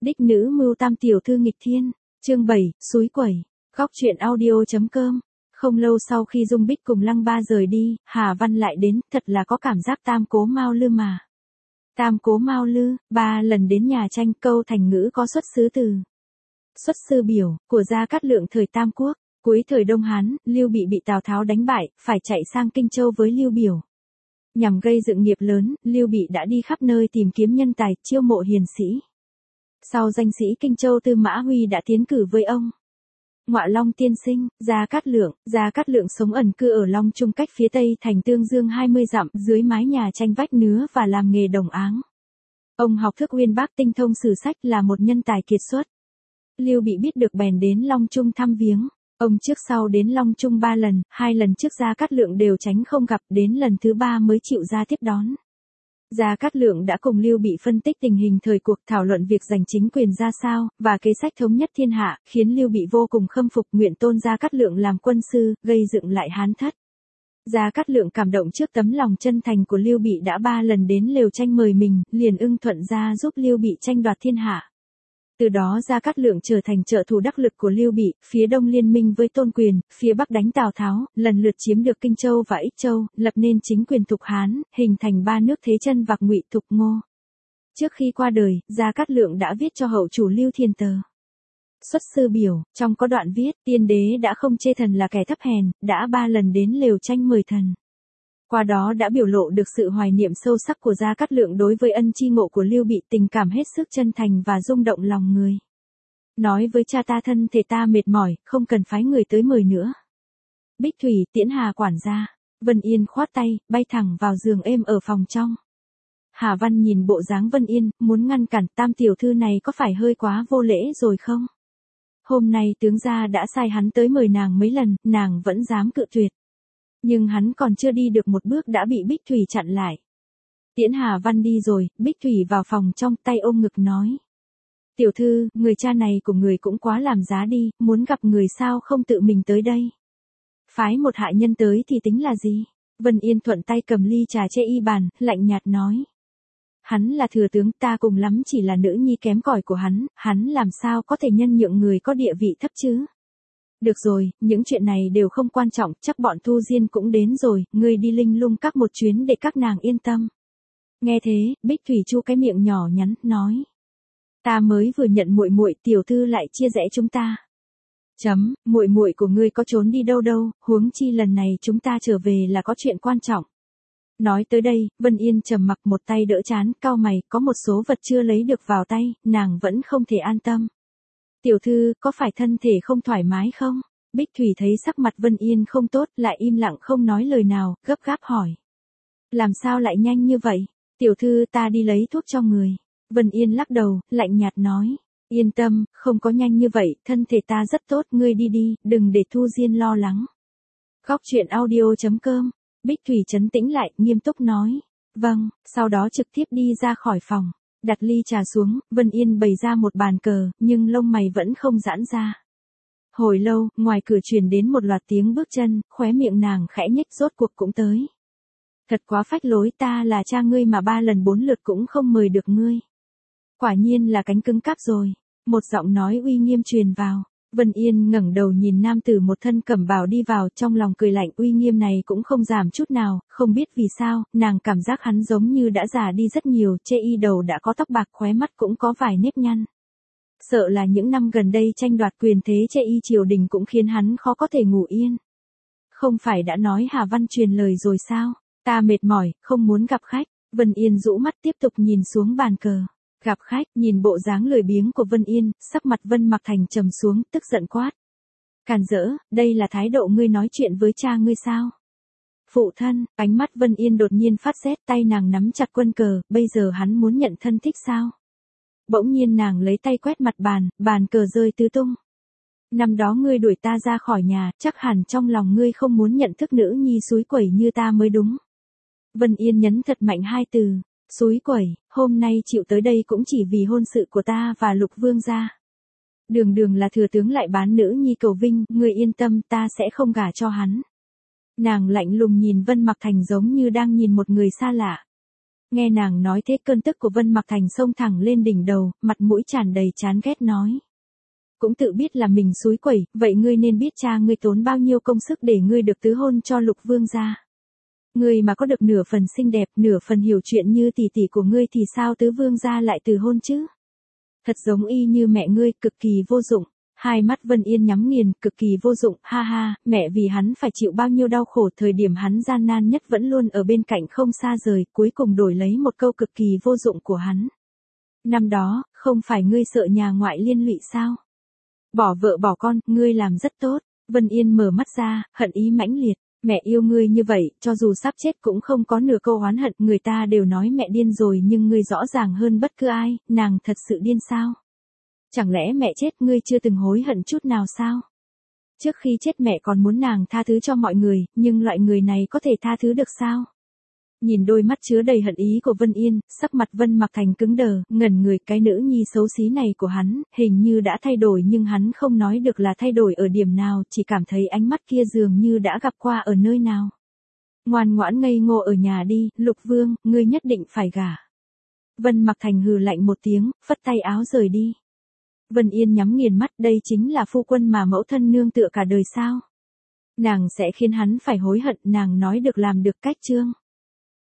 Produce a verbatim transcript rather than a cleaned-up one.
Đích nữ mưu tam tiểu thư nghịch thiên, chương bảy, xúi quẩy, góc truyện audio.com. Không lâu sau khi Dung Bích cùng Lăng Ba rời đi, Hà Văn lại đến, thật là có cảm giác tam cố Mao Lư mà. Tam cố Mao Lư, ba lần đến nhà tranh, câu thành ngữ có xuất xứ từ. Xuất sư biểu, của Gia Cát Lượng thời Tam Quốc, cuối thời Đông Hán, Lưu Bị bị Tào Tháo đánh bại, phải chạy sang Kinh Châu với Lưu Biểu. Nhằm gây dựng nghiệp lớn, Lưu Bị đã đi khắp nơi tìm kiếm nhân tài, chiêu mộ hiền sĩ. Sau danh sĩ Kinh Châu Tư Mã Huy đã tiến cử với ông. Ngọa Long tiên sinh, Gia Cát Lượng, Gia Cát Lượng sống ẩn cư ở Long Trung cách phía tây thành Tương Dương hai mươi dặm, dưới mái nhà tranh vách nứa và làm nghề đồng áng. Ông học thức uyên bác, tinh thông sử sách, là một nhân tài kiệt xuất. Lưu Bị biết được bèn đến Long Trung thăm viếng. Ông trước sau đến Long Trung ba lần, hai lần trước Gia Cát Lượng đều tránh không gặp, đến lần thứ ba mới chịu ra tiếp đón. Gia Cát Lượng đã cùng Lưu Bị phân tích tình hình thời cuộc, thảo luận việc giành chính quyền ra sao, và kế sách thống nhất thiên hạ, khiến Lưu Bị vô cùng khâm phục, nguyện tôn Gia Cát Lượng làm quân sư, gây dựng lại Hán Thất. Gia Cát Lượng cảm động trước tấm lòng chân thành của Lưu Bị, đã ba lần đến lều tranh mời mình, liền ưng thuận ra giúp Lưu Bị tranh đoạt thiên hạ. Từ đó Gia Cát Lượng trở thành trợ thủ đắc lực của Lưu Bị, phía đông liên minh với Tôn Quyền, phía bắc đánh Tào Tháo, lần lượt chiếm được Kinh Châu và Ích Châu, lập nên chính quyền Thục Hán, hình thành ba nước Thế Chân Vạc Ngụy Thục Ngô. Trước khi qua đời, Gia Cát Lượng đã viết cho hậu chủ Lưu Thiền tờ Xuất sư biểu, trong có đoạn viết, tiên đế đã không chê thần là kẻ thấp hèn, đã ba lần đến lều tranh mời thần. Qua đó đã biểu lộ được sự hoài niệm sâu sắc của Gia Cát Lượng đối với ân chi ngộ của Lưu Bị, tình cảm hết sức chân thành và rung động lòng người. Nói với cha ta thân thể ta mệt mỏi, không cần phái người tới mời nữa. Bích Thủy, tiễn Hà quản gia. Vân Yên khoát tay, bay thẳng vào giường êm ở phòng trong. Hà Văn nhìn bộ dáng Vân Yên, muốn ngăn cản, tam tiểu thư này có phải hơi quá vô lễ rồi không? Hôm nay tướng gia đã sai hắn tới mời nàng mấy lần, nàng vẫn dám cự tuyệt. Nhưng hắn còn chưa đi được một bước đã bị Bích Thủy chặn lại. Tiễn Hà Văn đi rồi, Bích Thủy vào phòng trong, tay ôm ngực nói. Tiểu thư, người cha này của người cũng quá làm giá đi, muốn gặp người sao không tự mình tới đây. Phái một hạ nhân tới thì tính là gì? Vân Yên thuận tay cầm ly trà chê y bàn, lạnh nhạt nói. Hắn là thừa tướng, ta cùng lắm chỉ là nữ nhi kém cỏi của hắn, hắn làm sao có thể nhân nhượng người có địa vị thấp chứ? Được rồi, những chuyện này đều không quan trọng, chắc bọn Thu Diên cũng đến rồi, ngươi đi Linh Lung các một chuyến để các nàng yên tâm. Nghe thế, Bích Thủy chu cái miệng nhỏ nhắn, nói. Ta mới vừa nhận muội muội, tiểu thư lại chia rẽ chúng ta. Chấm, muội muội của ngươi có trốn đi đâu đâu, huống chi lần này chúng ta trở về là có chuyện quan trọng. Nói tới đây, Vân Yên trầm mặc, một tay đỡ trán, cau mày, có một số vật chưa lấy được vào tay, nàng vẫn không thể an tâm. Tiểu thư, có phải thân thể không thoải mái không? Bích Thủy thấy sắc mặt Vân Yên không tốt, lại im lặng không nói lời nào, gấp gáp hỏi. Làm sao lại nhanh như vậy? Tiểu thư, ta đi lấy thuốc cho người. Vân Yên lắc đầu, lạnh nhạt nói. Yên tâm, không có nhanh như vậy, thân thể ta rất tốt, ngươi đi đi, đừng để Thu Diên lo lắng. Góc truyện audio.com. Bích Thủy trấn tĩnh lại, nghiêm túc nói. Vâng, sau đó trực tiếp đi ra khỏi phòng. Đặt ly trà xuống, Vân Yên bày ra một bàn cờ, nhưng lông mày vẫn không giãn ra. Hồi lâu, ngoài cửa truyền đến một loạt tiếng bước chân, khóe miệng nàng khẽ nhếch, rốt cuộc cũng tới. Thật quá phách lối, ta là cha ngươi mà ba lần bốn lượt cũng không mời được ngươi. Quả nhiên là cánh cứng cáp rồi. Một giọng nói uy nghiêm truyền vào. Vân Yên ngẩng đầu nhìn nam tử một thân cẩm bào đi vào, trong lòng cười lạnh, uy nghiêm này cũng không giảm chút nào, không biết vì sao, nàng cảm giác hắn giống như đã già đi rất nhiều, chê y đầu đã có tóc bạc, khóe mắt cũng có vài nếp nhăn. Sợ là những năm gần đây tranh đoạt quyền thế chê y triều đình cũng khiến hắn khó có thể ngủ yên. Không phải đã nói Hà Văn truyền lời rồi sao? Ta mệt mỏi, không muốn gặp khách. Vân Yên rũ mắt tiếp tục nhìn xuống bàn cờ. Gặp khách, nhìn bộ dáng lười biếng của Vân Yên, sắc mặt Vân Mặc Thành trầm xuống, tức giận quát. Càn rỡ, đây là thái độ ngươi nói chuyện với cha ngươi sao? Phụ thân, ánh mắt Vân Yên đột nhiên phát rét, tay nàng nắm chặt quân cờ, bây giờ hắn muốn nhận thân thích sao? Bỗng nhiên nàng lấy tay quét mặt bàn, bàn cờ rơi tứ tung. Năm đó ngươi đuổi ta ra khỏi nhà, chắc hẳn trong lòng ngươi không muốn nhận thức nữ nhi xúi quẩy như ta mới đúng. Vân Yên nhấn thật mạnh hai từ. Xúi quẩy, hôm nay chịu tới đây cũng chỉ vì hôn sự của ta và Lục Vương gia. Đường đường là thừa tướng lại bán nữ nhi cầu vinh, ngươi yên tâm, ta sẽ không gả cho hắn. Nàng lạnh lùng nhìn Vân Mặc Thành giống như đang nhìn một người xa lạ. Nghe nàng nói thế cơn tức của Vân Mặc Thành xông thẳng lên đỉnh đầu, mặt mũi tràn đầy chán ghét nói. Cũng tự biết là mình xúi quẩy, vậy ngươi nên biết cha ngươi tốn bao nhiêu công sức để ngươi được tứ hôn cho Lục Vương gia. Ngươi mà có được nửa phần xinh đẹp, nửa phần hiểu chuyện như tỷ tỷ của ngươi thì sao tứ vương gia lại từ hôn chứ? Thật giống y như mẹ ngươi, cực kỳ vô dụng. Hai mắt Vân Yên nhắm nghiền, cực kỳ vô dụng, ha ha, mẹ vì hắn phải chịu bao nhiêu đau khổ, thời điểm hắn gian nan nhất vẫn luôn ở bên cạnh không xa rời, cuối cùng đổi lấy một câu cực kỳ vô dụng của hắn. Năm đó, không phải ngươi sợ nhà ngoại liên lụy sao? Bỏ vợ bỏ con, ngươi làm rất tốt. Vân Yên mở mắt ra, hận ý mãnh liệt. Mẹ yêu ngươi như vậy, cho dù sắp chết cũng không có nửa câu oán hận, người ta đều nói mẹ điên rồi nhưng ngươi rõ ràng hơn bất cứ ai, nàng thật sự điên sao? Chẳng lẽ mẹ chết ngươi chưa từng hối hận chút nào sao? Trước khi chết mẹ còn muốn nàng tha thứ cho mọi người, nhưng loại người này có thể tha thứ được sao? Nhìn đôi mắt chứa đầy hận ý của Vân Yên, sắc mặt Vân Mặc Thành cứng đờ, ngẩn người, cái nữ nhi xấu xí này của hắn, hình như đã thay đổi nhưng hắn không nói được là thay đổi ở điểm nào, chỉ cảm thấy ánh mắt kia dường như đã gặp qua ở nơi nào. Ngoan ngoãn ngây ngô ở nhà đi, Lục Vương, ngươi nhất định phải gả. Vân Mặc Thành hừ lạnh một tiếng, phất tay áo rời đi. Vân Yên nhắm nghiền mắt, đây chính là phu quân mà mẫu thân nương tựa cả đời sao? Nàng sẽ khiến hắn phải hối hận, nàng nói được làm được cách chương.